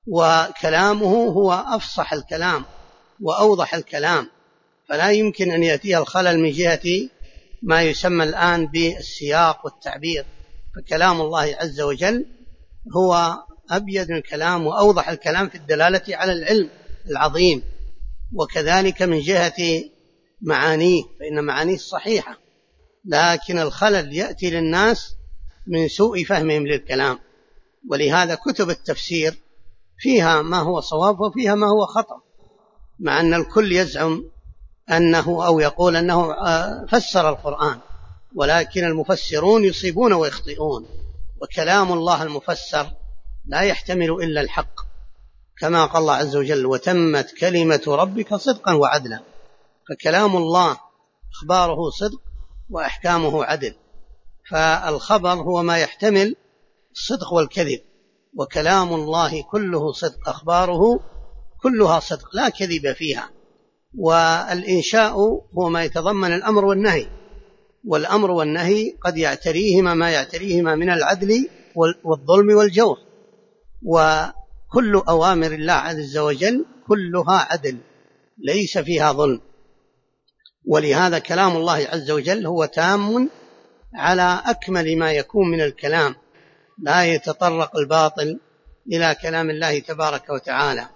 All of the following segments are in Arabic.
وكلامه هو أفصح الكلام وأوضح الكلام، فلا يمكن أن يأتيه الخلل من جهة ما يسمى الآن بالسياق والتعبير. فكلام الله عز وجل هو أبيض الكلام وأوضح الكلام في الدلالة على العلم العظيم. وكذلك من جهة معانيه، فإن معانيه صحيحة، لكن الخلل يأتي للناس من سوء فهمهم للكلام. ولهذا كتب التفسير فيها ما هو صواب وفيها ما هو خطأ، مع أن الكل يزعم أنه أو يقول أنه فسر القرآن، ولكن المفسرون يصيبون ويخطئون، وكلام الله المفسر لا يحتمل إلا الحق، كما قال الله عز وجل: وتمت كلمة ربك صدقا وعدلا. فكلام الله أخباره صدق وأحكامه عدل، فالخبر هو ما يحتمل الصدق والكذب، وكلام الله كله صدق، أخباره كلها صدق لا كذب فيها. والإنشاء هو ما يتضمن الأمر والنهي، والأمر والنهي قد يعتريهما ما يعتريهما من العدل والظلم والجور، وكل أوامر الله عز وجل كلها عدل ليس فيها ظلم. ولهذا كلام الله عز وجل هو تام على أكمل ما يكون من الكلام، لا يتطرق الباطل إلى كلام الله تبارك وتعالى.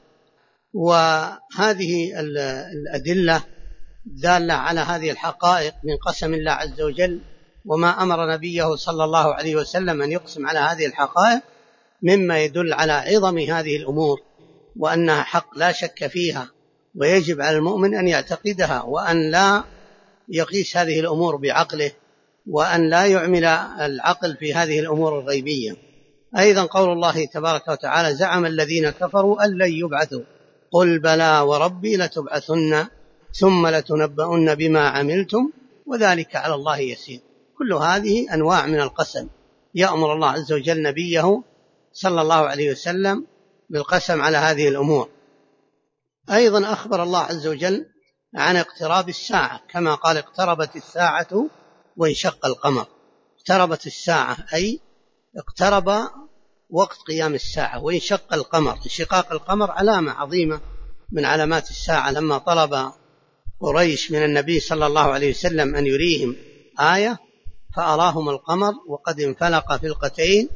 وهذه الأدلة دالة على هذه الحقائق من قسم الله عز وجل، وما أمر نبيه صلى الله عليه وسلم أن يقسم على هذه الحقائق مما يدل على عظم هذه الأمور، وأنها حق لا شك فيها، ويجب على المؤمن أن يعتقدها، وأن لا يقيس هذه الأمور بعقله، وأن لا يعمل العقل في هذه الأمور الغيبية. أيضا قول الله تبارك وتعالى: زعم الذين كفروا أن لن يبعثوا قل بلى وربي لتبعثن ثم لتنبؤن بما عملتم وذلك على الله يسير. كل هذه أنواع من القسم، يأمر الله عز وجل نبيه صلى الله عليه وسلم بالقسم على هذه الأمور. أيضا أخبر الله عز وجل عن اقتراب الساعة، كما قال: اقتربت الساعة وانشق القمر. اقتربت الساعة أي اقترب وقت قيام الساعة. وانشق القمر، انشقاق القمر علامة عظيمة من علامات الساعة، لما طلب قريش من النبي صلى الله عليه وسلم أن يريهم آية فأراهم القمر وقد انفلق فلقتين،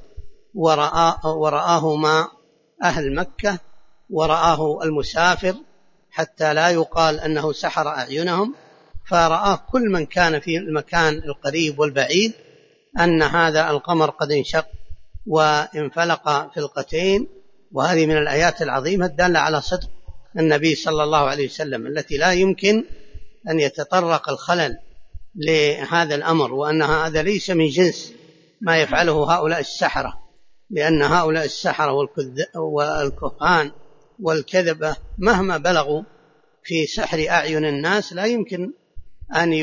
ورآهما أهل مكة ورآه المسافر، حتى لا يقال أنه سحر أعينهم، فرآه كل من كان في المكان القريب والبعيد أن هذا القمر قد انشق وانفلق فلقتين. وهذه من الآيات العظيمة الدالة على صدق النبي صلى الله عليه وسلم، التي لا يمكن أن يتطرق الخلل لهذا الأمر، وأن هذا ليس من جنس ما يفعله هؤلاء السحرة، لأن هؤلاء السحرة والكهان والكذبة مهما بلغوا في سحر أعين الناس لا يمكن أن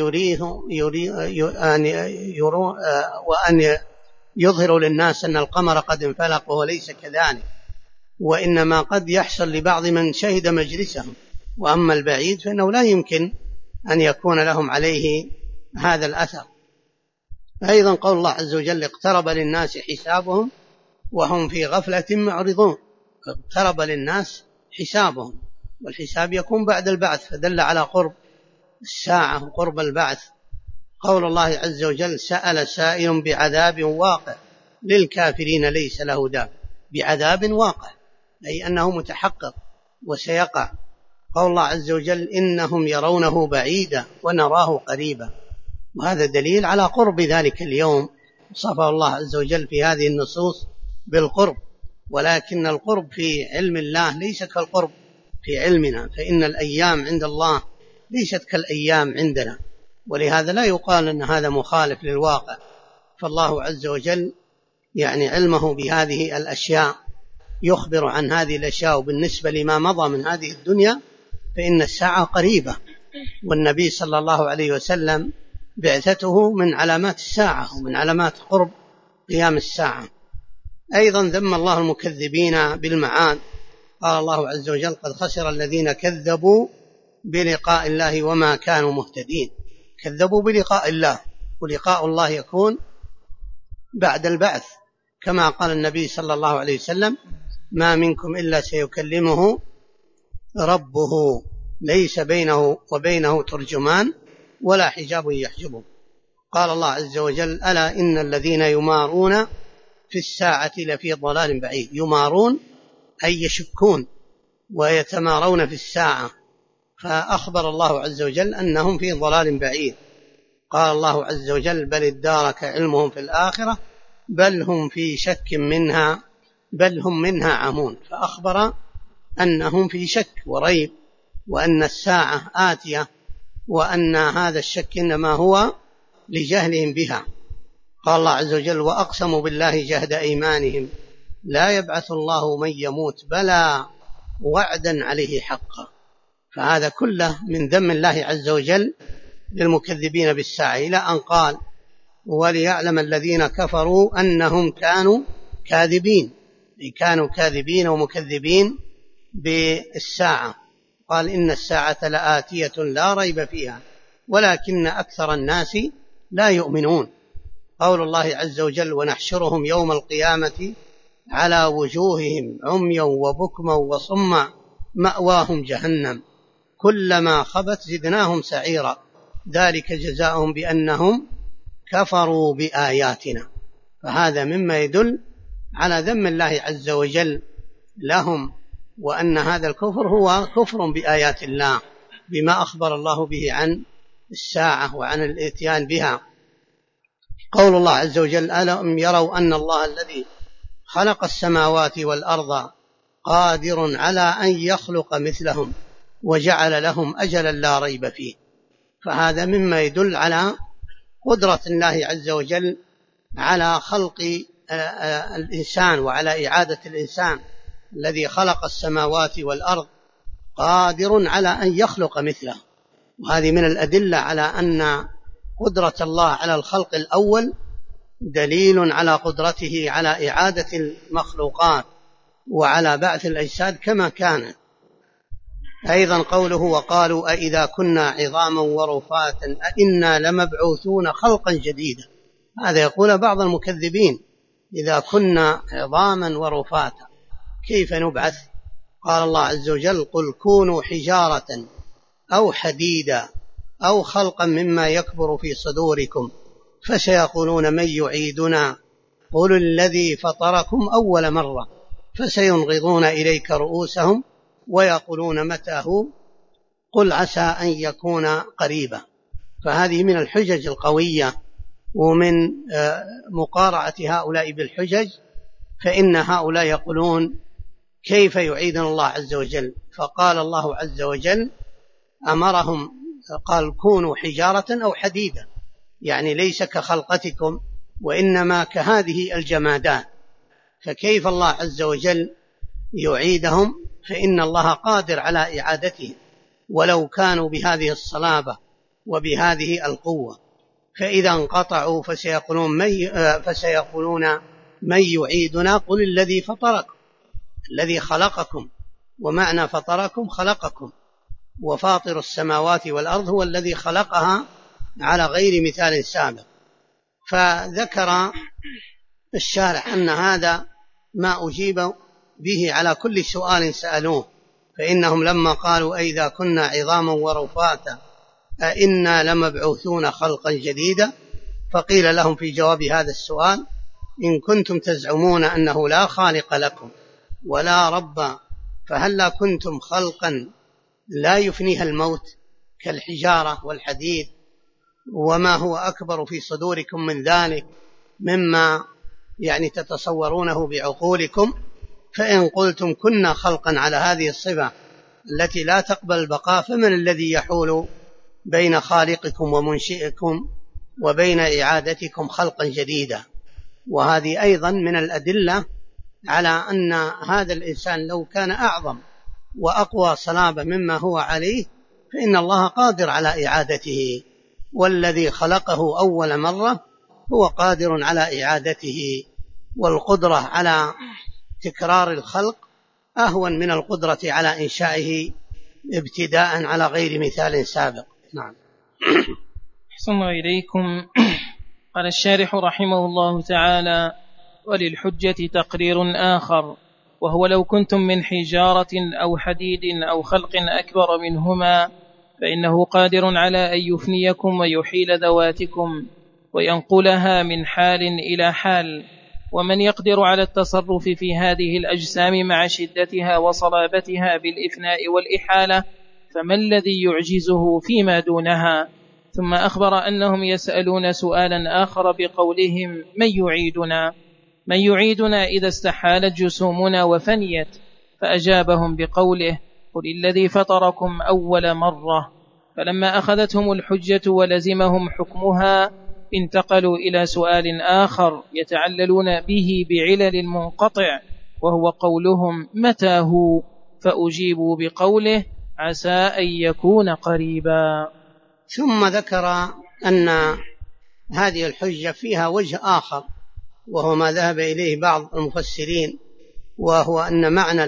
وأن يظهروا للناس أن القمر قد انفلق، وليس كذلك، وإنما قد يحصل لبعض من شهد مجلسهم، وأما البعيد فإنه لا يمكن أن يكون لهم عليه هذا الأثر. أيضا قول الله عز وجل: اقترب للناس حسابهم وهم في غفلة معرضون. اقترب للناس حسابهم، والحساب يكون بعد البعث، فدل على قرب الساعة وقرب البعث. قول الله عز وجل: سأل سائل بعذاب واقع للكافرين ليس له دافع. بعذاب واقع أي أنه متحقق وسيقع. قول الله عز وجل: إنهم يرونه بعيدا ونراه قريبا. وهذا دليل على قرب ذلك اليوم، وصفه الله عز وجل في هذه النصوص بالقرب. ولكن القرب في علم الله ليس كالقرب في علمنا، فإن الأيام عند الله ليست كالأيام عندنا، ولهذا لا يقال أن هذا مخالف للواقع. فالله عز وجل علمه بهذه الأشياء يخبر عن هذه الأشياء. وبالنسبة لما مضى من هذه الدنيا فإن الساعة قريبة، والنبي صلى الله عليه وسلم بعثته من علامات الساعة ومن علامات قرب قيام الساعة. أيضا ذم الله المكذبين بالمعاد. قال الله عز وجل: قد خسر الذين كذبوا بلقاء الله وما كانوا مهتدين. كذبوا بلقاء الله، ولقاء الله يكون بعد البعث، كما قال النبي صلى الله عليه وسلم: ما منكم إلا سيكلمه ربه ليس بينه وبينه ترجمان ولا حجاب يحجبه. قال الله عز وجل: ألا إن الذين يمارون في الساعة لفي ضلال بعيد. يمارون أي يشكون ويتمارون في الساعة، فأخبر الله عز وجل أنهم في ضلال بعيد. قال الله عز وجل: بل ادارك علمهم في الآخرة بل هم في شك منها بل هم منها عمون. فأخبر أنهم في شك وريب، وأن الساعة آتية، وأن هذا الشك إنما هو لجهلهم بها. قال الله عز وجل: وأقسموا بالله جهد أيمانهم لا يبعث الله من يموت بلى وعدا عليه حقا. فهذا كله من ذم الله عز وجل للمكذبين بالساعة، إلى أن قال: وليعلم الذين كفروا أنهم كانوا كاذبين، كانوا كاذبين ومكذبين بالساعة. قال: إن الساعة لآتية لا ريب فيها ولكن أكثر الناس لا يؤمنون. قول الله عز وجل: ونحشرهم يوم القيامة على وجوههم عميا وبكما وصما مأواهم جهنم كلما خبت زدناهم سعيرا ذلك جزاؤهم بأنهم كفروا بآياتنا. فهذا مما يدل على ذم الله عز وجل لهم، وأن هذا الكفر هو كفر بآيات الله بما أخبر الله به عن الساعة وعن الاتيان بها. قول الله عز وجل: ألم يروا أن الله الذي خلق السماوات والأرض قادر على أن يخلق مثلهم وجعل لهم أجلا لا ريب فيه. فهذا مما يدل على قدرة الله عز وجل على خلق الإنسان وعلى إعادة الإنسان. الذي خلق السماوات والأرض قادر على أن يخلق مثله. وهذه من الأدلة على أن قدرة الله على الخلق الأول دليل على قدرته على إعادة المخلوقات وعلى بعث الأجساد كما كانت. أيضا قوله: وقالوا أئذا كنا عظاما ورفاتا أئنا لمبعوثون خلقا جديدا. هذا يقول بعض المكذبين: إذا كنا عظاما ورفاتا كيف نبعث؟ قال الله عز وجل: قل كونوا حجارة أو حديدا أو خلقا مما يكبر في صدوركم فسيقولون من يعيدنا قل الذي فطركم أول مرة فسينغضون إليك رؤوسهم ويقولون متى هو قل عسى أن يكون قريبا. فهذه من الحجج القوية، ومن مقارعة هؤلاء بالحجج، فإن هؤلاء يقولون: كيف يعيدنا الله عز وجل؟ فقال الله عز وجل أمرهم، قال: كونوا حجارة أو حديدا، يعني ليس كخلقتكم وإنما كهذه الجمادات. فكيف الله عز وجل يعيدهم؟ فإن الله قادر على إعادتهم ولو كانوا بهذه الصلابة وبهذه القوة. فإذا انقطعوا فسيقولون من يعيدنا قل الذي فطركم، الذي خلقكم، ومعنى فطركم خلقكم، وفاطر السماوات والأرض هو الذي خلقها على غير مثال سابق. فذكر الشارح أن هذا ما أجيب به على كل سؤال سألوه، فإنهم لما قالوا أئذا كنا عظاما ورفاتا أئنا لمبعوثون خلقا جديدا، فقيل لهم في جواب هذا السؤال: إن كنتم تزعمون أنه لا خالق لكم ولا رب فهلا كنتم خلقا لا يفنيها الموت كالحجارة والحديد، وما هو أكبر في صدوركم من ذلك مما يعني تتصورونه بعقولكم. فإن قلتم كنا خلقا على هذه الصفة التي لا تقبل البقاء فمن الذي يحول بين خالقكم ومنشئكم وبين إعادتكم خلقا جديدا؟ وهذه أيضا من الأدلة على أن هذا الإنسان لو كان أعظم وأقوى صلابة مما هو عليه فإن الله قادر على إعادته، والذي خلقه أول مرة هو قادر على إعادته. والقدرة على تكرار الخلق أهون من القدرة على إنشائه ابتداء على غير مثال سابق. نعم. أحسن إليكم. قال الشارح رحمه الله تعالى: وللحجة تقرير آخر وهو لو كنتم من حجارة أو حديد أو خلق أكبر منهما فإنه قادر على أن يفنيكم ويحيل ذواتكم وينقلها من حال إلى حال. ومن يقدر على التصرف في هذه الأجسام مع شدتها وصلابتها بالإفناء والإحالة فما الذي يعجزه فيما دونها؟ ثم أخبر أنهم يسألون سؤالا آخر بقولهم من يعيدنا إذا استحالت جسومنا وفنيت؟ فأجابهم بقوله قل الذي فطركم أول مرة. فلما أخذتهم الحجة ولزمهم حكمها انتقلوا إلى سؤال آخر يتعللون به بعلل المنقطع، وهو قولهم متى هو؟ فأجيبوا بقوله عسى أن يكون قريبا. ثم ذكر أن هذه الحجة فيها وجه آخر، وهو ما ذهب إليه بعض المفسرين، وهو أن معنى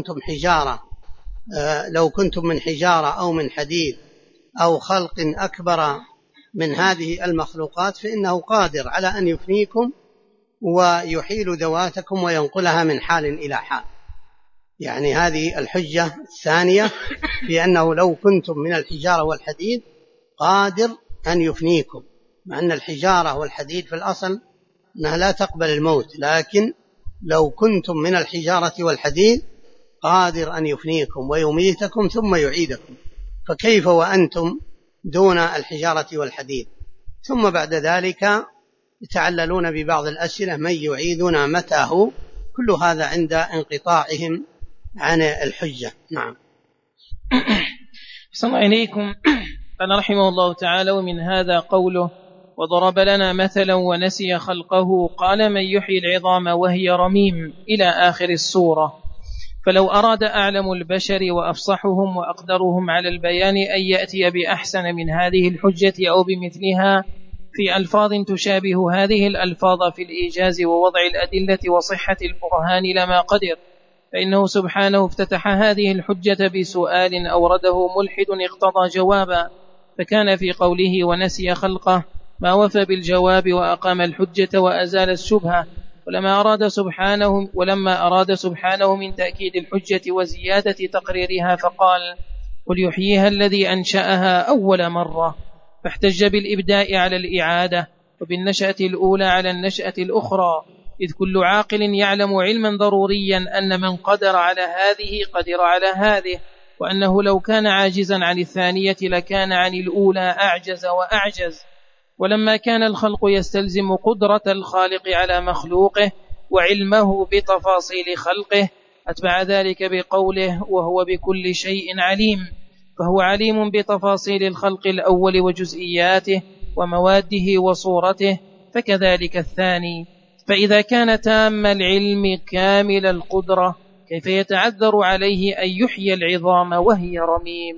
لو كنتم من حجارة أو من حديد أو خلق أكبر من هذه المخلوقات فإنه قادر على أن يفنيكم ويحيل ذواتكم وينقلها من حال إلى حال. يعني هذه الحجة الثانية في أنه لو كنتم من الحجارة والحديد قادر أن يفنيكم، مع أن الحجارة والحديد في الأصل أنها لا تقبل الموت، لكن لو كنتم من الحجارة والحديد قادر أن يفنيكم ويميتكم ثم يعيدكم، فكيف وأنتم دون الحجارة والحديد؟ ثم بعد ذلك يتعللون ببعض الأسئلة من يعيدنا متى هو؟ كل هذا عند انقطاعهم عن الحجة. نعم. صلى إليكم. قال رحمه الله تعالى ومن هذا قوله وضرب لنا مثلا ونسي خلقه قال من يحيي العظام وهي رميم إلى آخر السورة. فلو أراد أعلم البشر وأفصحهم وأقدرهم على البيان أن يأتي بأحسن من هذه الحجة أو بمثلها في ألفاظ تشابه هذه الألفاظ في الإيجاز ووضع الأدلة وصحة البرهان لما قدر، فإنه سبحانه افتتح هذه الحجة بسؤال أورده ملحد اقتضى جوابا، فكان في قوله ونسي خلقه ما وفى بالجواب وأقام الحجة وأزال الشبهة. ولما أراد سبحانه من تأكيد الحجة وزيادة تقريرها فقال قل يحييها الذي أنشأها أول مرة، فاحتج بالإبداء على الإعادة وبالنشأة الأولى على النشأة الأخرى، إذ كل عاقل يعلم علما ضروريا أن من قدر على هذه قدر على هذه، وأنه لو كان عاجزا عن الثانية لكان عن الأولى أعجز وأعجز. ولما كان الخلق يستلزم قدرة الخالق على مخلوقه وعلمه بتفاصيل خلقه أتبع ذلك بقوله وهو بكل شيء عليم، فهو عليم بتفاصيل الخلق الأول وجزئياته ومواده وصورته، فكذلك الثاني. فإذا كان تام العلم كامل القدرة كيف يتعذر عليه أن يحيي العظام وهي رميم؟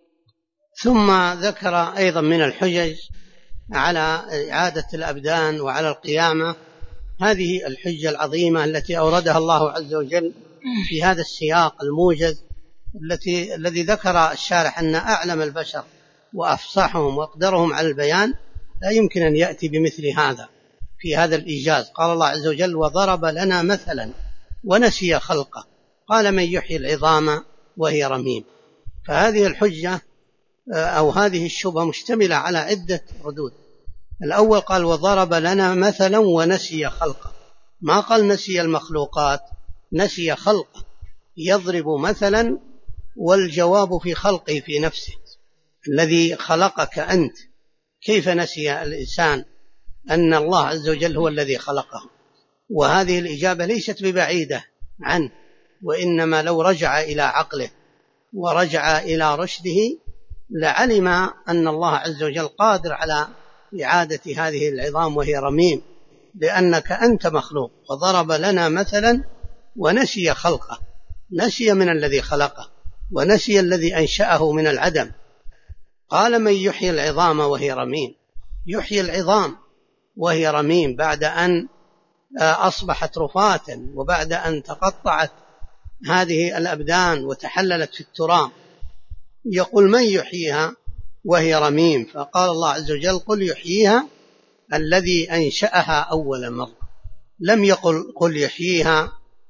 ثم ذكر أيضا من الحجج على إعادة الأبدان وعلى القيامة هذه الحجة العظيمة التي أوردها الله عز وجل في هذا السياق الموجز الذي ذكر الشارح أن أعلم البشر وأفصحهم وأقدرهم على البيان لا يمكن أن يأتي بمثل هذا في هذا الإيجاز. قال الله عز وجل وضرب لنا مثلا ونسي خلقه قال من يحيي العظام وهي رميم. فهذه الحجة أو هذه الشبهة مشتملة على عدة ردود. الأول قال وضرب لنا مثلا ونسي خلقه، ما قال نسي المخلوقات، نسي خلقه، يضرب مثلا والجواب في خلقه في نفسه الذي خلقك أنت. كيف نسي الإنسان أن الله عز وجل هو الذي خلقه؟ وهذه الإجابة ليست ببعيدة عنه، وإنما لو رجع إلى عقله ورجع إلى رشده لعلم أن الله عز وجل قادر على إعادة هذه العظام وهي رميم، لأنك أنت مخلوق. وضرب لنا مثلا ونسي خلقه، نسي من الذي خلقه ونسي الذي أنشأه من العدم. قال من يحيي العظام وهي رميم، يحيي العظام وهي رميم بعد أن أصبحت رفاتا وبعد أن تقطعت هذه الأبدان وتحللت في التراب. يقول من يحييها وهي رميم، فقال الله عز وجل قل يحييها الذي أنشأها أول مرة. لم يقل قل يحييها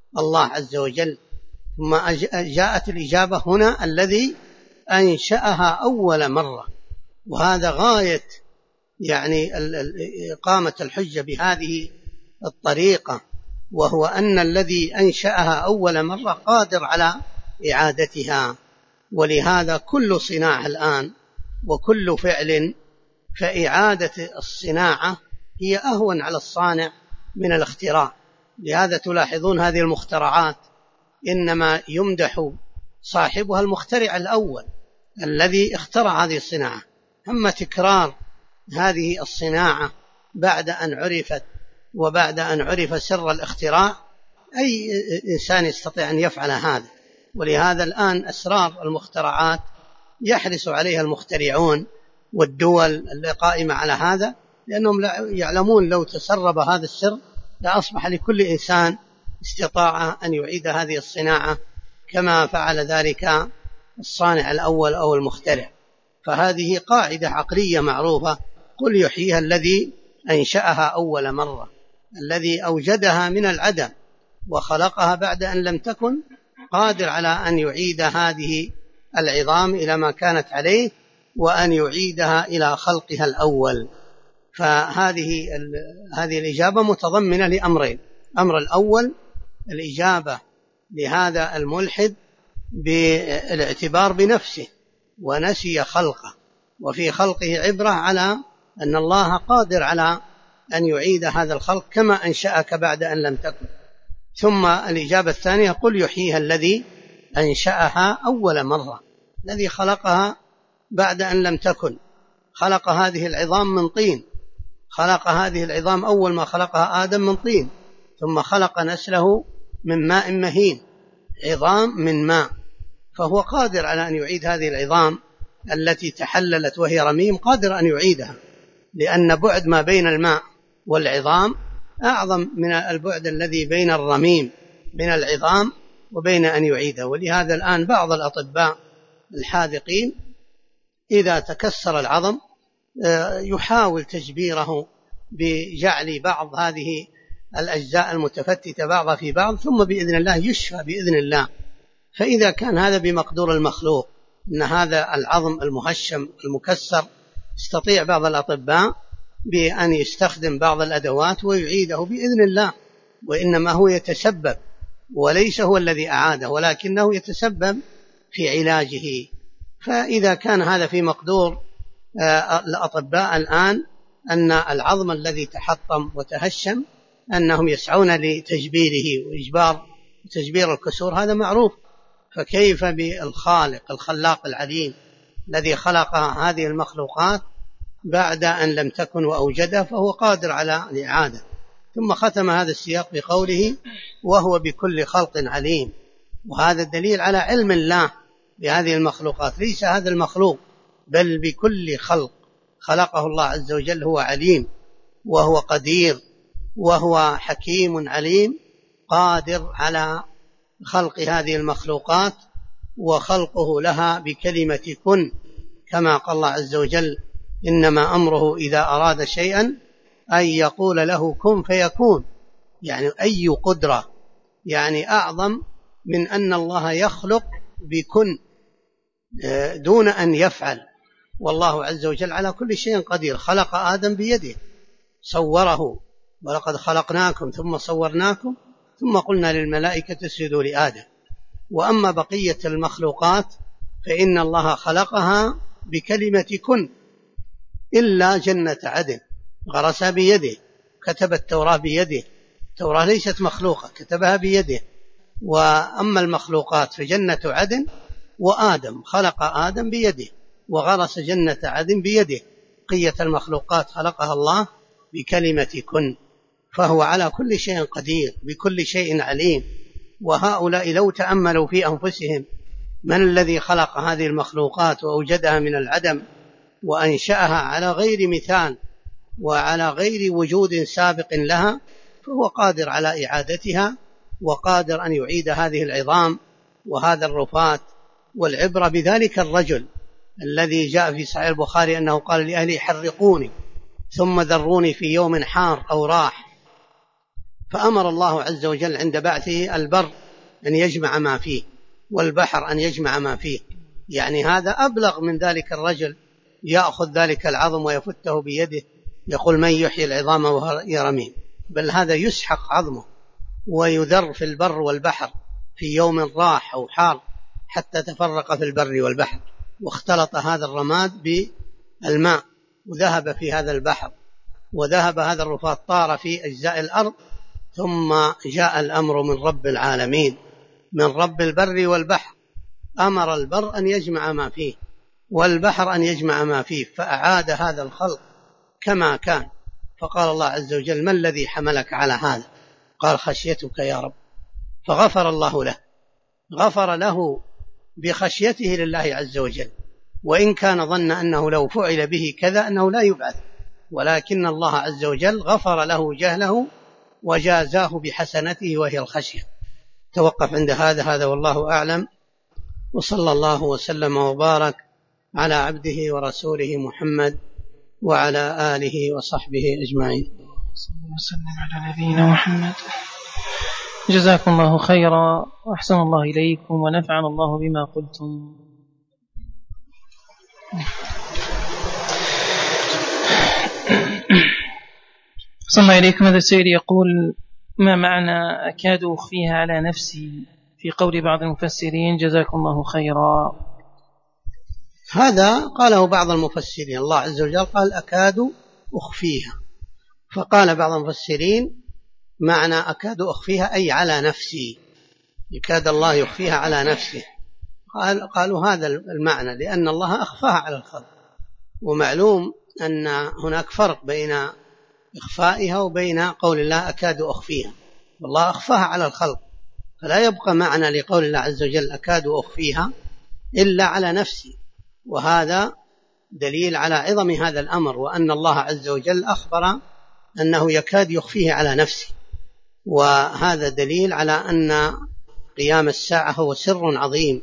الله عز وجل. ثم جاءت الإجابة هنا الذي أنشأها أول مرة، وهذا غاية يعني إقامة الحجة بهذه الطريقة، وهو أن الذي أنشأها أول مرة قادر على إعادتها. ولهذا كل صناعة الآن وكل فعل فإعادة الصناعة هي أهون على الصانع من الاختراع. لهذا تلاحظون هذه المخترعات إنما يمدح صاحبها المخترع الأول الذي اخترع هذه الصناعة. أما تكرار هذه الصناعة بعد أن عرفت وبعد أن عرف سر الاختراع، أي إنسان يستطيع أن يفعل هذا. ولهذا الآن أسرار المخترعات يحرص عليها المخترعون والدول القائمة على هذا، لأنهم يعلمون لو تسرب هذا السر لأصبح لكل إنسان استطاع أن يعيد هذه الصناعة كما فعل ذلك الصانع الأول أو المخترع. فهذه قاعدة عقلية معروفة: قل يحييها الذي أنشأها أول مرة، الذي أوجدها من العدم وخلقها بعد أن لم تكن، قادر على أن يعيد هذه العظام إلى ما كانت عليه وأن يعيدها إلى خلقها الأول. فهذه الإجابة متضمنة لأمرين: الأمر الأول الإجابة لهذا الملحد بالاعتبار بنفسه ونسي خلقه، وفي خلقه عبرة على أن الله قادر على أن يعيد هذا الخلق كما أنشأك بعد أن لم تكن. ثم الإجابة الثانية: قل يحييها الذي أنشأها أول مرة، الذي خلقها بعد أن لم تكن، خلق هذه العظام من طين، خلق هذه العظام أول ما خلقها آدم من طين، ثم خلق نسله من ماء مهين، عظام من ماء. فهو قادر على أن يعيد هذه العظام التي تحللت وهي رميم، قادر أن يعيدها، لأن بعد ما بين الماء والعظام أعظم من البعد الذي بين الرميم من العظام وبين أن يعيده. ولهذا الآن بعض الأطباء الحاذقين إذا تكسر العظم يحاول تجبيره بجعل بعض هذه الأجزاء المتفتتة بعضها في بعض، ثم بإذن الله يشفى بإذن الله. فإذا كان هذا بمقدور المخلوق، أن هذا العظم المهشم المكسر يستطيع بعض الأطباء بأن يستخدم بعض الأدوات ويعيده بإذن الله، وإنما هو يتسبب وليس هو الذي أعاده، ولكنه يتسبب في علاجه. فإذا كان هذا في مقدور الأطباء الآن، أن العظم الذي تحطم وتهشم أنهم يسعون لتجبيره وإجبار تجبير الكسور، هذا معروف. فكيف بالخالق الخلاق العليم الذي خلق هذه المخلوقات بعد أن لم تكن وأوجدها، فهو قادر على الإعادة. ثم ختم هذا السياق بقوله: وهو بكل خلق عليم. وهذا الدليل على علم الله بهذه المخلوقات، ليس هذا المخلوق بل بكل خلق خلقه الله عز وجل هو عليم، وهو قدير، وهو حكيم عليم، قادر على خلق هذه المخلوقات وخلقه لها بكلمة كن، كما قال الله عز وجل: إنما أمره إذا أراد شيئا أن يقول له كن فيكون. يعني أي قدرة يعني أعظم من أن الله يخلق بكن دون أن يفعل. والله عز وجل على كل شيء قدير. خلق آدم بيده، صوره: ولقد خلقناكم ثم صورناكم ثم قلنا للملائكة اسجدوا لآدم. وأما بقية المخلوقات فإن الله خلقها بكلمة كن، إلا جنة عدن غرسها بيده، كتب التوراة بيده، التوراة ليست مخلوقة، كتبها بيده. وأما المخلوقات فجنة عدن وآدم، خلق آدم بيده وغرس جنة عدن بيده. بقية المخلوقات خلقها الله بكلمة كن، فهو على كل شيء قدير بكل شيء عليم. وهؤلاء لو تأملوا في أنفسهم من الذي خلق هذه المخلوقات وأوجدها من العدم وأنشأها على غير مثال وعلى غير وجود سابق لها، فهو قادر على إعادتها وقادر أن يعيد هذه العظام وهذا الرفات. والعبرة بذلك الرجل الذي جاء في صحيح البخاري أنه قال لأهله: حرقوني ثم ذروني في يوم حار أو راح، فأمر الله عز وجل عند بعثه البر أن يجمع ما فيه والبحر أن يجمع ما فيه، يعني هذا أبلغ من ذلك الرجل يأخذ ذلك العظم ويفته بيده يقول من يحيي العظام وهي رميم، بل هذا يسحق عظمه ويذر في البر والبحر في يوم راح أو حار حتى تفرق في البر والبحر، واختلط هذا الرماد بالماء وذهب في هذا البحر، وذهب هذا الرفات طار في أجزاء الأرض، ثم جاء الأمر من رب العالمين من رب البر والبحر، أمر البر أن يجمع ما فيه والبحر أن يجمع ما فيه، فأعاد هذا الخلق كما كان. فقال الله عز وجل ما الذي حملك على هذا؟ قال خشيتك يا رب، فغفر الله له، غفر له بخشيته لله عز وجل، وإن كان ظن أنه لو فعل به كذا أنه لا يبعث، ولكن الله عز وجل غفر له جهله وجازاه بحسنته وهي الخشية. توقف عند هذا والله أعلم، وصلى الله وسلم وبارك على عبده ورسوله محمد وعلى آله وصحبه أجمعين. صلى الله وسلم على نبينا محمد. جزاكم الله خيرا وأحسن الله إليكم ونفعنا الله بما قلتم. صلى الله إليكم. هذا السيد يقول ما معنى أكاد أخفيها على نفسي في قول بعض المفسرين؟ جزاكم الله خيرا. هذا قاله بعض المفسرين، الله عز وجل قال أكاد أخفيها، فقال بعض المفسرين معنى أكاد أخفيها أي على نفسي، يكاد الله يخفيها على نفسه. قالوا هذا المعنى لأن الله أخفاها على الخلق، ومعلوم أن هناك فرق بين إخفائها وبين قول الله أكاد أخفيها، والله أخفاها على الخلق، فلا يبقى معنى لقول الله عز وجل أكاد أخفيها إلا على نفسي، وهذا دليل على عظم هذا الأمر، وأن الله عز وجل أخبر أنه يكاد يخفيه على نفسه، وهذا دليل على أن قيام الساعة هو سر عظيم،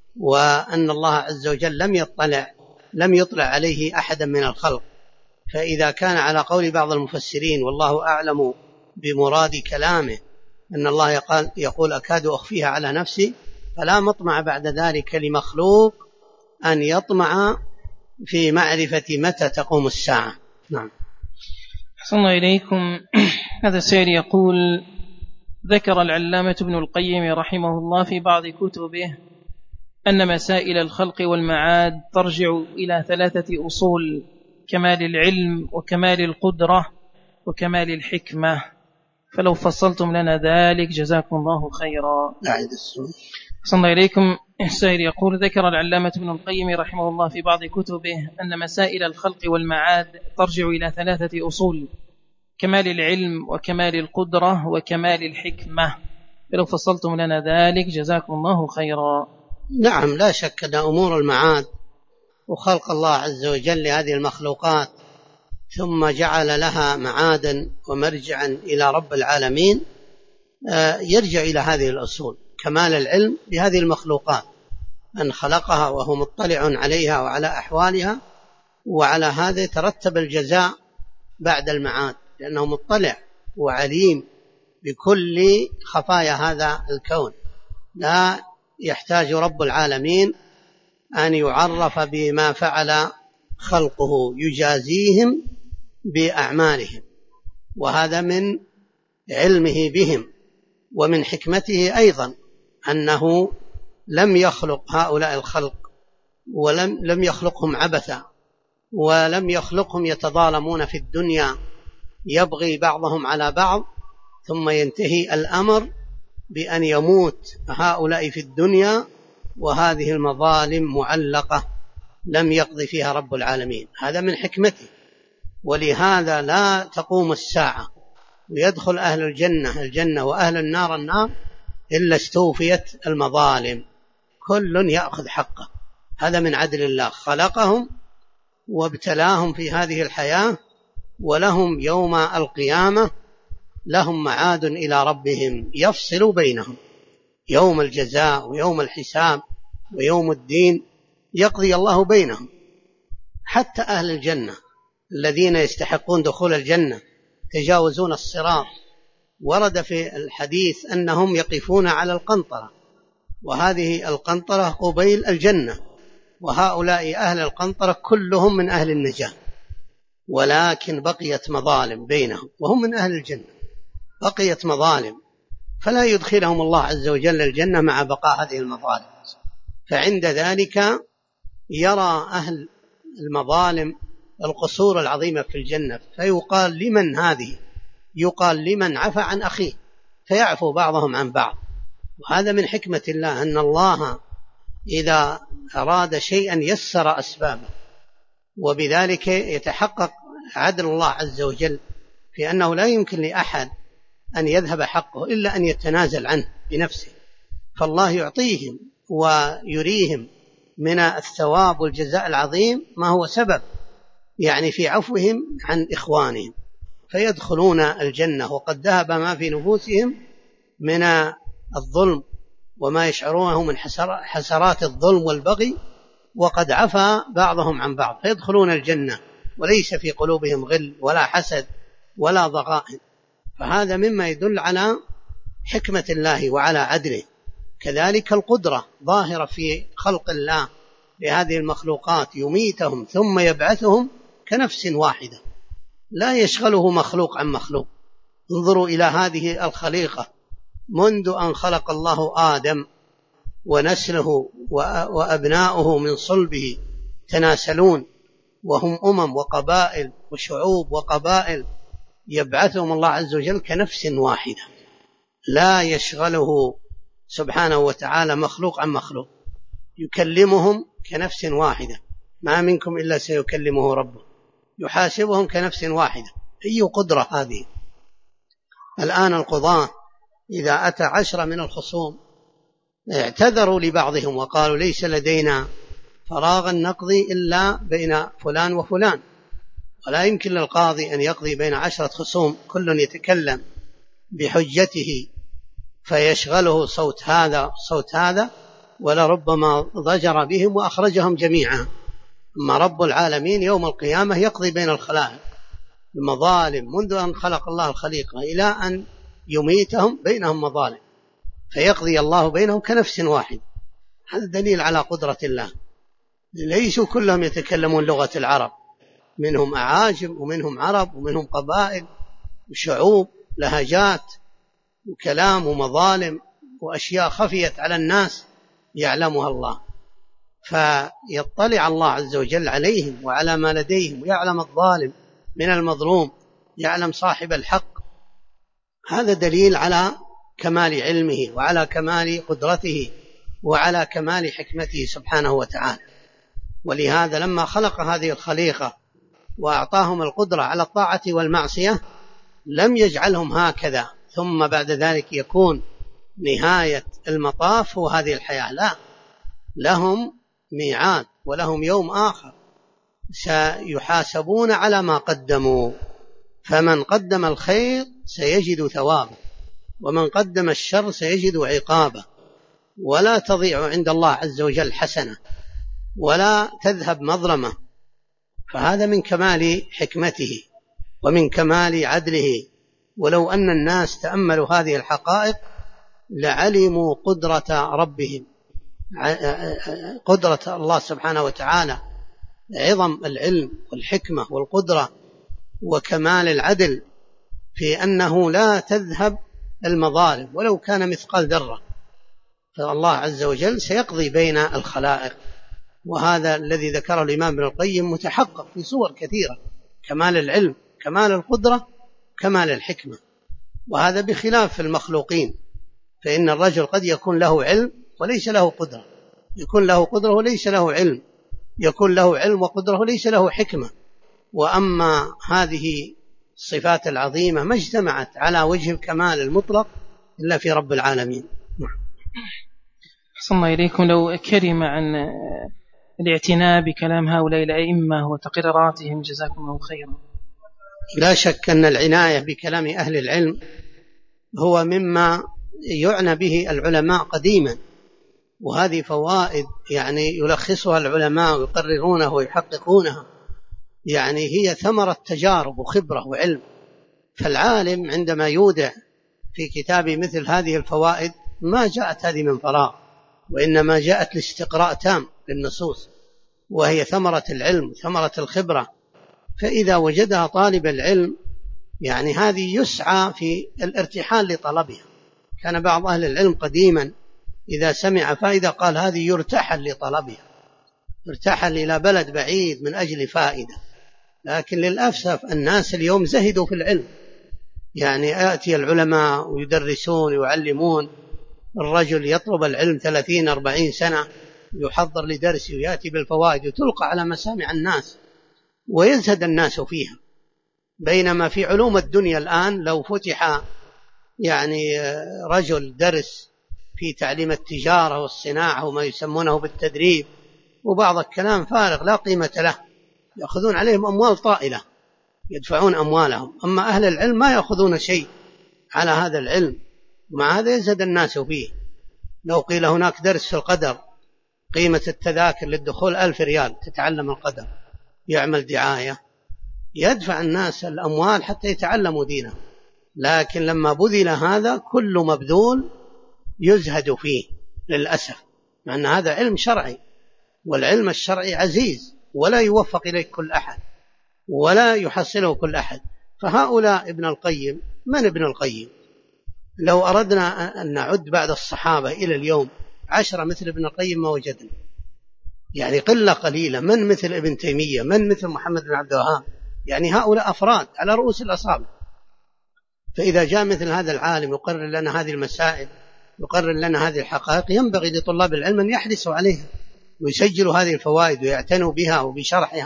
وأن الله عز وجل لم يطلع عليه أحدا من الخلق. فإذا كان على قول بعض المفسرين والله أعلم بمراد كلامه أن الله يقول أكاد أخفيها على نفسي، فلا مطمع بعد ذلك لمخلوق أن يطمع في معرفة متى تقوم الساعة. نعم. أحسن الله إليكم. هذا السيد يقول ذكر العلامة ابن القيم رحمه الله في بعض كتبه أن مسائل الخلق والمعاد ترجع إلى 3 أصول: كمال العلم وكمال القدرة وكمال الحكمة، فلو فصلتم لنا ذلك جزاكم الله خيرا. صلى الله إليكم. السائل يقول ذكر العلامة ابن القيم رحمه الله في بعض كتبه أن مسائل الخلق والمعاد ترجع إلى 3 أصول: كمال العلم وكمال القدرة وكمال الحكمة، فلو فصلتم لنا ذلك جزاكم الله خيرا. نعم، لا شك أن أمور المعاد وخلق الله عز وجل لهذه المخلوقات ثم جعل لها معادا ومرجعا إلى رب العالمين يرجع إلى هذه الأصول: كمال العلم بهذه المخلوقات، أن خلقها وهو مطلع عليها وعلى أحوالها، وعلى هذا ترتب الجزاء بعد المعاد، لأنه مطلع وعليم بكل خفايا هذا الكون، لا يحتاج رب العالمين أن يعرف بما فعل خلقه، يجازيهم بأعمالهم، وهذا من علمه بهم ومن حكمته أيضا، أنه لم يخلق هؤلاء الخلق ولم يخلقهم عبثا، ولم يخلقهم يتظالمون في الدنيا يبغي بعضهم على بعض ثم ينتهي الأمر بأن يموت هؤلاء في الدنيا وهذه المظالم معلقة لم يقضي فيها رب العالمين. هذا من حكمته، ولهذا لا تقوم الساعة ويدخل أهل الجنة وأهل النار إلا استوفيت المظالم، كل يأخذ حقه. هذا من عدل الله، خلقهم وابتلاهم في هذه الحياة، ولهم يوم القيامة لهم معاد إلى ربهم يفصل بينهم، يوم الجزاء ويوم الحساب ويوم الدين يقضي الله بينهم. حتى أهل الجنة الذين يستحقون دخول الجنة تجاوزون الصراط ورد في الحديث أنهم يقفون على القنطرة، وهذه القنطرة قبيل الجنة، وهؤلاء أهل القنطرة كلهم من أهل النجاة، ولكن بقيت مظالم بينهم وهم من أهل الجنة، بقيت مظالم فلا يدخلهم الله عز وجل الجنة مع بقاء هذه المظالم. فعند ذلك يرى أهل المظالم القصور العظيمة في الجنة، فيقال لمن هذه؟ يقال لمن عفى عن أخيه، فيعفو بعضهم عن بعض. وهذا من حكمة الله، أن الله إذا أراد شيئا يسر أسبابه، وبذلك يتحقق عدل الله عز وجل في أنه لا يمكن لأحد أن يذهب حقه إلا أن يتنازل عنه بنفسه، فالله يعطيهم ويريهم من الثواب والجزاء العظيم ما هو سبب يعني في عفوهم عن إخوانهم، فيدخلون الجنة وقد ذهب ما في نفوسهم من الظلم وما يشعرونه من حسرات الظلم والبغي، وقد عفى بعضهم عن بعض فيدخلون الجنة وليس في قلوبهم غل ولا حسد ولا ضغائن. فهذا مما يدل على حكمة الله وعلى عدله. كذلك القدرة ظاهرة في خلق الله لهذه المخلوقات، يميتهم ثم يبعثهم كنفس واحدة، لا يشغله مخلوق عن مخلوق. انظروا إلى هذه الخليقة منذ أن خلق الله آدم ونسله وأبناؤه من صلبه تناسلون، وهم أمم وقبائل وشعوب وقبائل، يبعثهم الله عز وجل كنفس واحدة، لا يشغله سبحانه وتعالى مخلوق عن مخلوق، يكلمهم كنفس واحدة، ما منكم إلا سيكلمه ربه، يحاسبهم كنفس واحدة. أي قدرة هذه! الآن القضاة إذا أتى 10 من الخصوم اعتذروا لبعضهم وقالوا ليس لدينا فراغا نقضي إلا بين فلان وفلان، ولا يمكن للقاضي أن يقضي بين 10 خصوم كل يتكلم بحجته فيشغله صوت هذا صوت هذا، ولربما ضجر بهم وأخرجهم جميعا. أما رب العالمين يوم القيامة يقضي بين الخلائق المظالم منذ أن خلق الله الخليقة إلى أن يميتهم بينهم مظالم، فيقضي الله بينهم كنفس واحد. هذا دليل على قدرة الله. ليسوا كلهم يتكلمون لغة العرب، منهم أعاجم ومنهم عرب ومنهم قبائل وشعوب، لهجات وكلام ومظالم وأشياء خفيت على الناس يعلمها الله، فيطلع الله عز وجل عليهم وعلى ما لديهم، ويعلم الظالم من المظلوم، يعلم صاحب الحق. هذا دليل على كمال علمه وعلى كمال قدرته وعلى كمال حكمته سبحانه وتعالى. ولهذا لما خلق هذه الخليقة وأعطاهم القدرة على الطاعة والمعصية لم يجعلهم هكذا ثم بعد ذلك يكون نهاية المطاف هو هذه الحياة، لا، لهم ميعاد ولهم يوم آخر سيحاسبون على ما قدموا، فمن قدم الخير سيجد ثوابه، ومن قدم الشر سيجد عقابه، ولا تضيع عند الله عز وجل حسنة ولا تذهب مظلمة. فهذا من كمال حكمته ومن كمال عدله. ولو أن الناس تأملوا هذه الحقائق لعلموا قدرة ربهم، قدرة الله سبحانه وتعالى، عظم العلم والحكمة والقدرة وكمال العدل في أنه لا تذهب المظالم ولو كان مثقال ذرة، فالله عز وجل سيقضي بين الخلائق. وهذا الذي ذكره الإمام ابن القيم متحقق في صور كثيرة، كمال العلم، كمال القدرة، كمال الحكمة. وهذا بخلاف المخلوقين، فإن الرجل قد يكون له علم وليس له قدرة، يكون له قدرة وليس له علم، يكون له علم وقدرة وليس له حكمة. وأما هذه الصفات العظيمة ما اجتمعت على وجه الكمال المطلق إلا في رب العالمين. أحسن الله إليكم. لو كلمة عن الاعتناء بكلام هؤلاء الأئمة وتقريراتهم جزاكم الله خيرا. لا شك أن العناية بكلام أهل العلم هو مما يعنى به العلماء قديما، وهذه فوائد يعني يلخصها العلماء ويقررونها ويحققونها، يعني هي ثمرة تجارب وخبرة وعلم. فالعالم عندما يودع في كتابي مثل هذه الفوائد ما جاءت هذه من فراغ، وإنما جاءت لاستقراء تام للنصوص، وهي ثمرة العلم ثمرة الخبرة. فإذا وجدها طالب العلم يعني هذه يسعى في الارتحال لطلبها. كان بعض أهل العلم قديما إذا سمع فائدة قال هذه يرتحل لطلبها، يرتحل إلى بلد بعيد من أجل فائدة. لكن للأسف الناس اليوم زهدوا في العلم، يعني يأتي العلماء ويدرسون ويعلمون، الرجل يطلب العلم 30-40 سنة يحضر لدرسه ويأتي بالفوائد وتلقى على مسامع الناس ويزهد الناس فيها. بينما في علوم الدنيا الآن لو فتح يعني رجل درس في تعليم التجارة والصناعة وما يسمونه بالتدريب وبعض الكلام فارغ لا قيمة له، يأخذون عليهم أموال طائلة، يدفعون أموالهم. أما أهل العلم ما يأخذون شيء على هذا العلم، ومع هذا يزهد الناس فيه. لو قيل هناك درس في القدر قيمة التذاكر للدخول 1000 ريال تتعلم القدر، يعمل دعاية، يدفع الناس الأموال حتى يتعلموا دينه. لكن لما بذل هذا كل مبذول يزهد فيه للأسف، مع أن هذا علم شرعي، والعلم الشرعي عزيز ولا يوفق إليه كل أحد ولا يحصله كل أحد. فهؤلاء ابن القيم، من ابن القيم؟ لو أردنا أن نعد بعد الصحابة إلى اليوم 10 مثل ابن القيم ما وجدنا، يعني قلة قليلة. من مثل ابن تيمية؟ من مثل محمد بن عبد الوهاب؟ يعني هؤلاء أفراد على رؤوس الأصابع. فإذا جاء مثل هذا العالم يقرر لنا هذه المسائل، يقرر لنا هذه الحقائق، ينبغي لطلاب العلم أن يحرصوا عليها ويسجلوا هذه الفوائد ويعتنوا بها وبشرحها.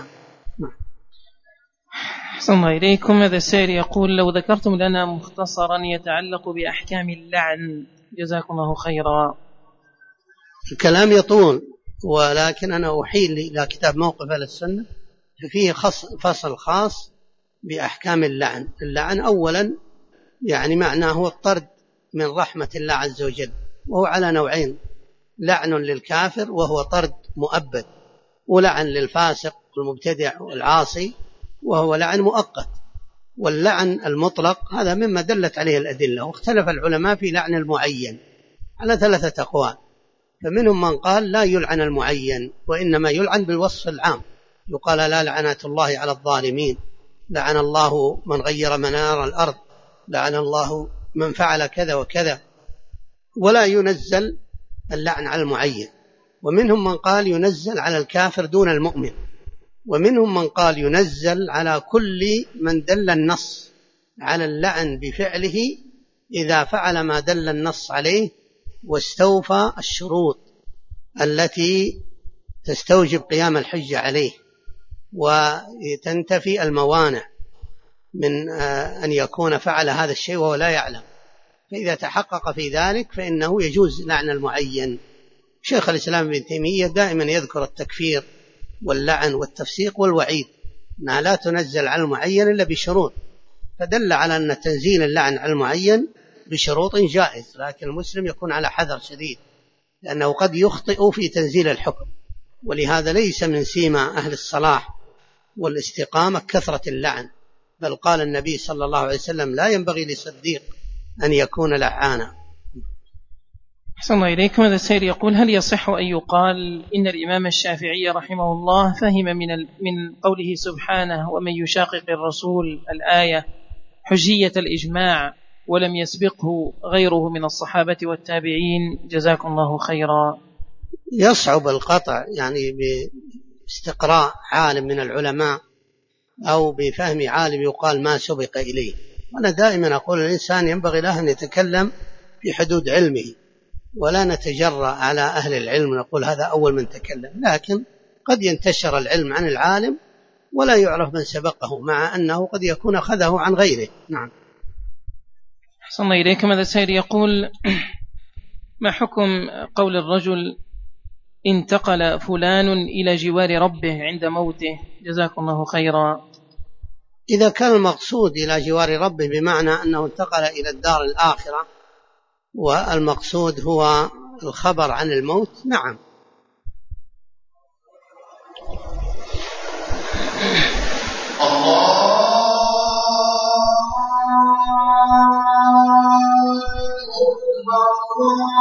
أحسن الله إليكم. هذا السائل يقول لو ذكرتم لنا مختصرا يتعلق بأحكام اللعن جزاكم الله خيرا. الكلام يطول، ولكن أنا أحيل إلى كتاب موقف أهل السنة فيه فصل خاص بأحكام اللعن. اللعن أولا يعني معناه هو الطرد من رحمة الله عز وجل، وهو على نوعين: لعن للكافر وهو طرد مؤبد، ولعن للفاسق والمبتدع والعاصي وهو لعن مؤقت. واللعن المطلق هذا مما دلت عليه الأدلة، واختلف العلماء في لعن المعين على 3 أقوال. فمنهم من قال لا يلعن المعين وإنما يلعن بالوصف العام، يقال لا لعنة الله على الظالمين، لعن الله من غير منار الأرض، لعن الله من فعل كذا وكذا، ولا ينزل اللعن على المعين. ومنهم من قال ينزل على الكافر دون المؤمن، ومنهم من قال ينزل على كل من دل النص على اللعن بفعله إذا فعل ما دل النص عليه واستوفى الشروط التي تستوجب قيام الحجة عليه، وتنتفي الموانع من أن يكون فعل هذا الشيء وهو لا يعلم. فإذا تحقق في ذلك فإنه يجوز لعن المعين. شيخ الإسلام ابن تيمية دائما يذكر التكفير واللعن والتفسيق والوعيد، أنها لا تنزل على المعين إلا بشروط، فدل على أن تنزيل اللعن على المعين بشروط جائز، لكن المسلم يكون على حذر شديد لأنه قد يخطئ في تنزيل الحكم. ولهذا ليس من سيما أهل الصلاح والاستقامة كثرة اللعن، بل قال النبي صلى الله عليه وسلم لا ينبغي لصديق أن يكون لعانا. أحسن الله إليكم. هذا السائل يقول هل يصح أن يقال إن الإمام الشافعي رحمه الله فهم من قوله سبحانه ومن يشاقق الرسول الآية حجية الإجماع ولم يسبقه غيره من الصحابة والتابعين جزاكم الله خيرا؟ يصعب القطع يعني باستقراء عالم من العلماء أو بفهم عالم يقال ما سبق إليه. أنا دائما أقول الإنسان ينبغي له أن يتكلم في حدود علمه، ولا نتجرأ على أهل العلم ونقول هذا أول من تكلم، لكن قد ينتشر العلم عن العالم ولا يعرف من سبقه، مع أنه قد يكون أخذه عن غيره. نعم. أحسن الله إليكم. هذا السائل يقول ما حكم قول الرجل انتقل فلان إلى جوار ربه عند موته جزاكم الله خيرا؟ إذا كان المقصود إلى جوار ربه بمعنى أنه انتقل إلى الدار الآخرة والمقصود هو الخبر عن الموت، نعم. الله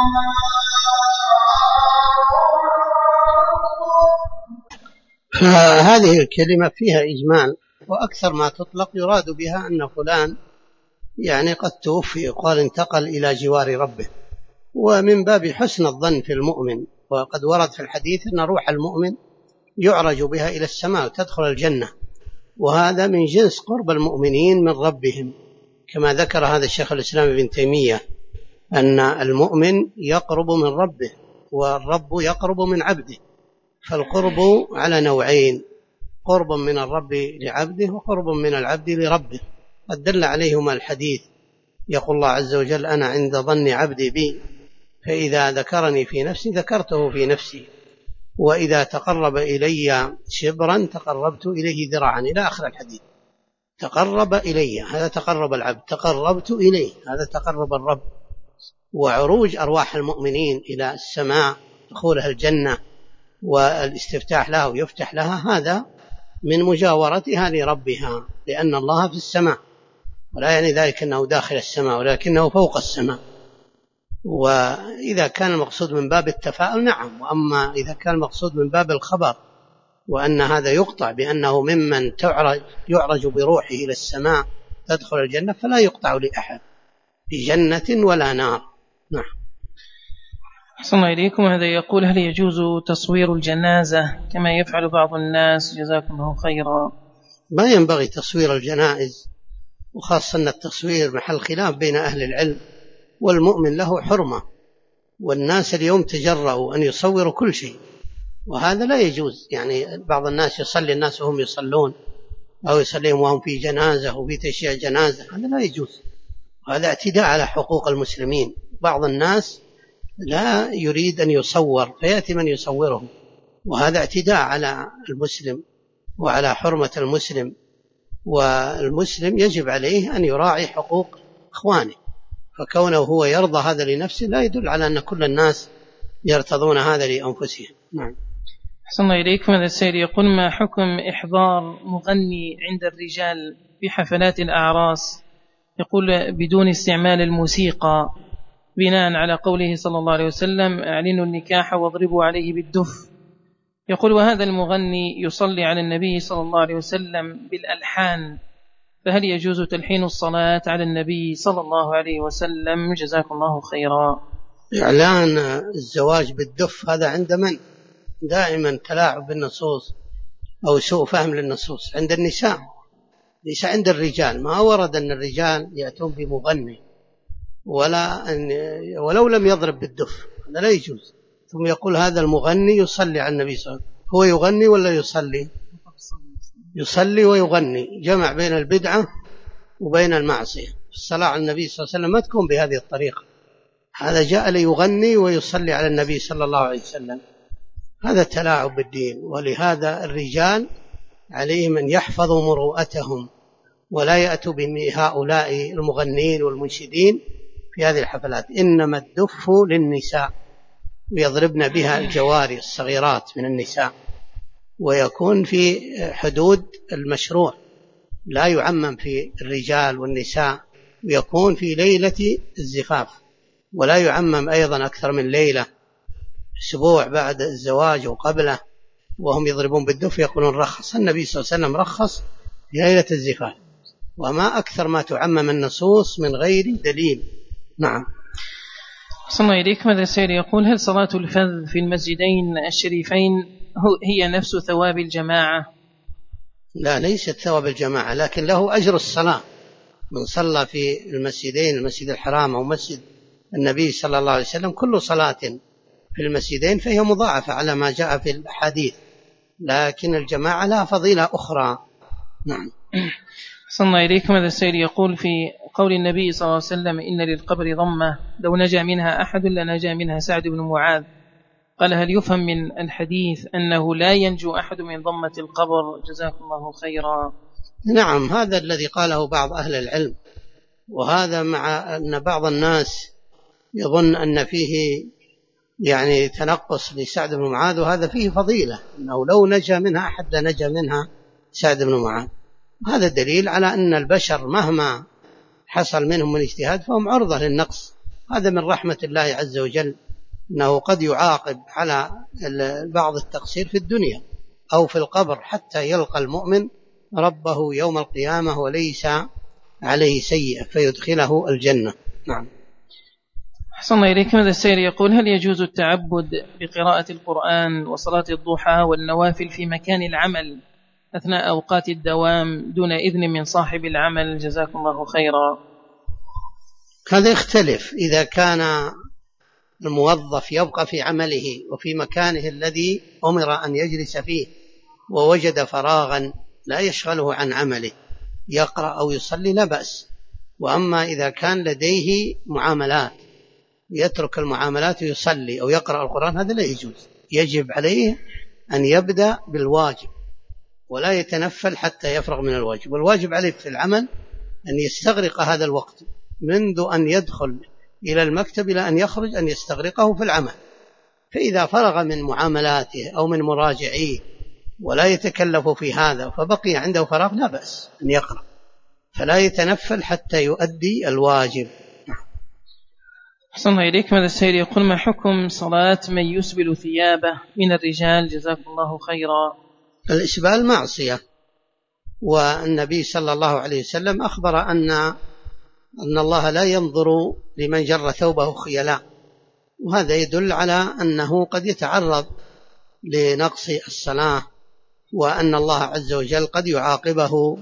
فهذه الكلمة فيها إجمال، وأكثر ما تطلق يراد بها أن فلان يعني قد توفي، قال انتقل إلى جوار ربه، ومن باب حسن الظن في المؤمن. وقد ورد في الحديث أن روح المؤمن يعرج بها إلى السماء وتدخل الجنة، وهذا من جنس قرب المؤمنين من ربهم، كما ذكر هذا الشيخ الإسلام ابن تيمية أن المؤمن يقرب من ربه والرب يقرب من عبده، فالقرب على نوعين: قرب من الرب لعبده وقرب من العبد لربه، قد دل عليهما الحديث. يقول الله عز وجل: أنا عند ظن عبدي بي، فإذا ذكرني في نفسي ذكرته في نفسي، وإذا تقرب إلي شبرا تقربت إليه ذراعا، إلى آخر الحديث. تقرب إلي، هذا تقرب العبد، تقربت إليه، هذا تقرب الرب. وعروج أرواح المؤمنين إلى السماء، دخولها الجنة والاستفتاح لها ويفتح لها، هذا من مجاورتها لربها، لأن الله في السماء، ولا يعني ذلك أنه داخل السماء، ولكنه فوق السماء. وإذا كان المقصود من باب التفاؤل نعم، وأما إذا كان المقصود من باب الخبر وأن هذا يقطع بأنه ممن يعرج بروحه إلى السماء تدخل الجنة، فلا يقطع لأحد في جنة ولا نار. نعم. أحسن الله إليكم. هذا يقول: هل يجوز تصوير الجنازة كما يفعل بعض الناس؟ جزاكم الله خيرا. ما ينبغي تصوير الجنائز، وخاصة أن التصوير محل خلاف بين أهل العلم، والمؤمن له حرمة، والناس اليوم تجرؤوا أن يصوروا كل شيء، وهذا لا يجوز. يعني بعض الناس يصلي الناس وهم يصلون، أو يصليهم وهم في جنازة وفي تشييع جنازة، هذا لا يجوز، هذا اعتداء على حقوق المسلمين. بعض الناس لا يريد أن يصور فيأتي من يصوره، وهذا اعتداء على المسلم وعلى حرمة المسلم، والمسلم يجب عليه أن يراعي حقوق إخوانه، فكونه هو يرضى هذا لنفسه لا يدل على أن كل الناس يرتضون هذا لأنفسهم. نعم. أحسن الله إليكم. هذا السائل يقول: ما حكم إحضار مغني عند الرجال في حفلات الأعراس، يقول بدون استعمال الموسيقى، بناء على قوله صلى الله عليه وسلم: أعلنوا النكاح واضربوا عليه بالدف. يقول: وهذا المغني يصلي على النبي صلى الله عليه وسلم بالألحان، فهل يجوز تلحين الصلاة على النبي صلى الله عليه وسلم؟ جزاكم الله خيرا. إعلان الزواج بالدف هذا عند من؟ دائما تلاعب بالنصوص أو سوء فهم للنصوص عند النساء، ليس عند الرجال. ما ورد أن الرجال يأتون بمغني ولو لم يضرب بالدف، هذا لا يجوز. ثم يقول هذا المغني يصلي على النبي صلى الله عليه وسلم، هو يغني ولا يصلي؟ يصلي ويغني، جمع بين البدعة وبين المعصية. الصلاة على النبي صلى الله عليه وسلم ما تكون بهذه الطريقة، هذا جاء ليغني ويصلي على النبي صلى الله عليه وسلم، هذا تلاعب بالدين. ولهذا الرجال عليهم أن يحفظوا مروءتهم ولا يأتوا بهؤلاء المغنين والمنشدين في هذه الحفلات، إنما الدف للنساء، ويضربن بها الجواري الصغيرات من النساء، ويكون في حدود المشروع، لا يعمم في الرجال والنساء، ويكون في ليلة الزفاف، ولا يعمم أيضا أكثر من ليلة، أسبوع بعد الزواج وقبله وهم يضربون بالدف. يقولون رخص النبي صلى الله عليه وسلم، رخص في ليلة الزفاف، وما أكثر ما تعمم النصوص من غير دليل. نعم. صلى الله إليكم. هذا السائل يقول: هل صلاة الفذ في المسجدين الشريفين هي نفس ثواب الجماعة؟ لا، ليست ثواب الجماعة، لكن له أجر الصلاة. من صلى في المسجدين، المسجد الحرام أو مسجد النبي صلى الله عليه وسلم، كل صلاة في المسجدين فهي مضاعفة على ما جاء في الحديث، لكن الجماعة لها فضيلة أخرى. نعم. صلى الله إليكم. هذا السائل يقول: في قول النبي صلى الله عليه وسلم: إن للقبر ضمة لو نجا منها أحد لنجا منها سعد بن معاذ، قال: هل يفهم من الحديث أنه لا ينجو أحد من ضمة القبر؟ جزاكم الله خيرا. نعم، هذا الذي قاله بعض أهل العلم، وهذا مع أن بعض الناس يظن أن فيه يعني تنقص لسعد بن معاذ، وهذا فيه فضيلة، أنه لو نجا منها أحد لنجا منها سعد بن معاذ. هذا دليل على أن البشر مهما حصل منهم من اجتهاد فهم عرضة للنقص، هذا من رحمة الله عز وجل، أنه قد يعاقب على بعض التقصير في الدنيا أو في القبر حتى يلقى المؤمن ربه يوم القيامة وليس عليه سيئة فيدخله الجنة. نعم. أحسن الله إليك. هذا السائل يقول: هل يجوز التعبد بقراءة القرآن وصلاة الضحى والنوافل في مكان العمل أثناء أوقات الدوام دون إذن من صاحب العمل؟ جزاكم الله خيرا. هذا يختلف. إذا كان الموظف يبقى في عمله وفي مكانه الذي أمر أن يجلس فيه ووجد فراغا لا يشغله عن عمله يقرأ أو يصلي لا بأس. وأما إذا كان لديه معاملات يترك المعاملات ويصلي أو يقرأ القرآن هذا لا يجوز. يجب عليه أن يبدأ بالواجب ولا يتنفل حتى يفرغ من الواجب. والواجب عليه في العمل أن يستغرق هذا الوقت منذ أن يدخل إلى المكتب إلى أن يخرج، أن يستغرقه في العمل. فإذا فرغ من معاملاته أو من مراجعيه ولا يتكلف في هذا فبقي عنده فراغ لا بأس أن يقرأ، فلا يتنفل حتى يؤدي الواجب. أحسن الله إليك. هذا السائل يقول: ما حكم صلاة من يسبل ثيابه من الرجال؟ جزاكم الله خيرا. الإسبال معصية، والنبي صلى الله عليه وسلم أخبر أن الله لا ينظر لمن جر ثوبه خيلاء، وهذا يدل على أنه قد يتعرض لنقص الصلاة، وأن الله عز وجل قد يعاقبه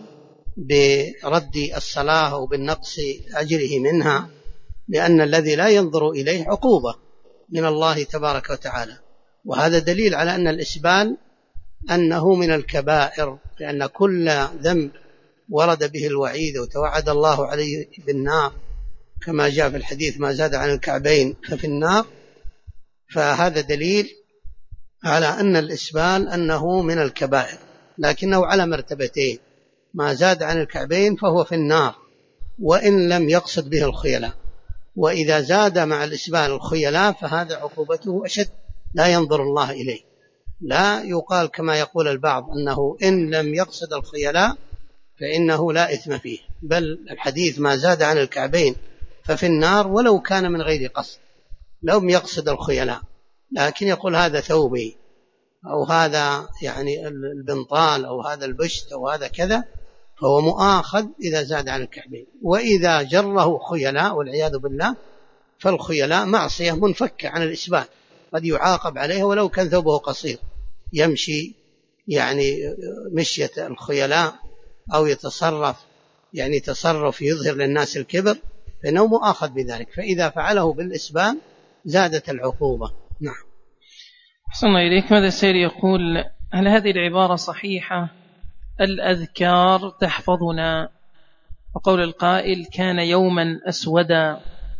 برد الصلاة أو بالنقص أجره منها، لأن الذي لا ينظر إليه عقوبة من الله تبارك وتعالى. وهذا دليل على أن الإسبال أنه من الكبائر، لأن كل ذنب ورد به الوعيد وتوعد الله عليه بالنار كما جاء في الحديث: ما زاد عن الكعبين ففي النار. فهذا دليل على أن الإسبال أنه من الكبائر، لكنه على مرتبتين: ما زاد عن الكعبين فهو في النار وإن لم يقصد به الخيلاء، وإذا زاد مع الإسبال الخيلاء فهذا عقوبته أشد، لا ينظر الله إليه. لا يقال كما يقول البعض أنه إن لم يقصد الخيلاء فإنه لا إثم فيه، بل الحديث ما زاد عن الكعبين ففي النار ولو كان من غير قصد، لم يقصد الخيلاء، لكن يقول هذا ثوبي أو هذا يعني البنطال أو هذا البشت أو هذا كذا، فهو مؤاخذ إذا زاد عن الكعبين. وإذا جره خيلاء والعياذ بالله فالخيلاء معصية منفكة عن الإسبال، قد يعاقب عليها ولو كان ثوبه قصير، يمشي يعني مشية الخيلاء أو يتصرف يعني تصرف يظهر للناس الكبر، فإنه مؤاخذ بذلك. فإذا فعله بالإسبال زادت العقوبة. نعم. أحسن الله إليك. ماذا السائل يقول: هل هذه العبارة صحيحة: الأذكار تحفظنا، وقول القائل كان يوما أسودا؟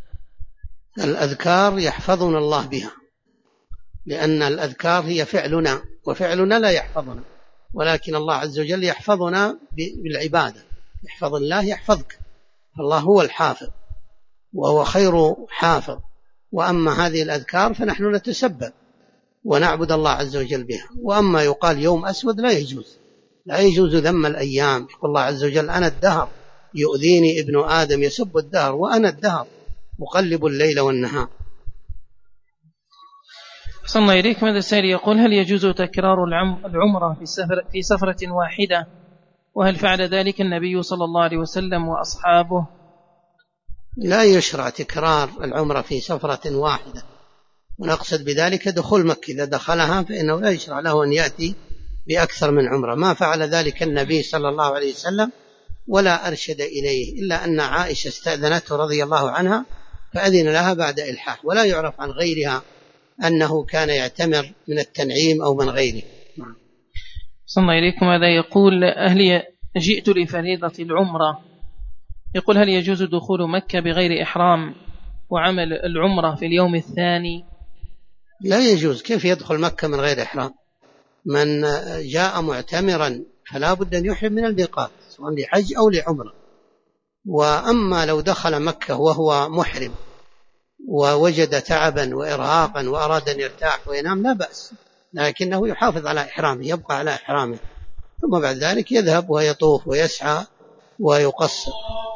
الأذكار يحفظنا الله بها، لأن الأذكار هي فعلنا وفعلنا لا يحفظنا، ولكن الله عز وجل يحفظنا بالعبادة. يحفظ الله يحفظك، فالله هو الحافظ وهو خير حافظ. وأما هذه الأذكار فنحن نتسبب ونعبد الله عز وجل بها. وأما يقال يوم أسود لا يجوز، لا يجوز ذم الأيام. يقول الله عز وجل: أنا الدهر يؤذيني ابن آدم يسب الدهر وأنا الدهر أقلب الليل والنهار. أحسن الله إليك. ماذا السائل يقول: هل يجوز تكرار العمرة في سفرة واحدة؟ وهل فعل ذلك النبي صلى الله عليه وسلم وأصحابه؟ لا يشرع تكرار العمرة في سفرة واحدة، ونقصد بذلك دخول مكة. إذا دخلها فإنه لا يشرع له أن يأتي بأكثر من عمرة. ما فعل ذلك النبي صلى الله عليه وسلم ولا أرشد إليه، إلا أن عائشة استأذنته رضي الله عنها فأذن لها بعد إلحاح، ولا يعرف عن غيرها أنه كان يعتمر من التنعيم أو من غيره. صلى الله إليكم. هذا يقول: أهلي جئت لفريضة العمرة، يقول: هل يجوز دخول مكة بغير إحرام وعمل العمرة في اليوم الثاني؟ لا يجوز. كيف يدخل مكة من غير إحرام؟ من جاء معتمرا فلا بد أن يحرم من الميقات سواء لحج أو لعمرة. وأما لو دخل مكة وهو محرم ووجد تعبا وإرهاقا وأراد أن يرتاح وينام لا بأس، لكنه يحافظ على إحرامه، يبقى على إحرامه، ثم بعد ذلك يذهب ويطوف ويسعى ويقصر.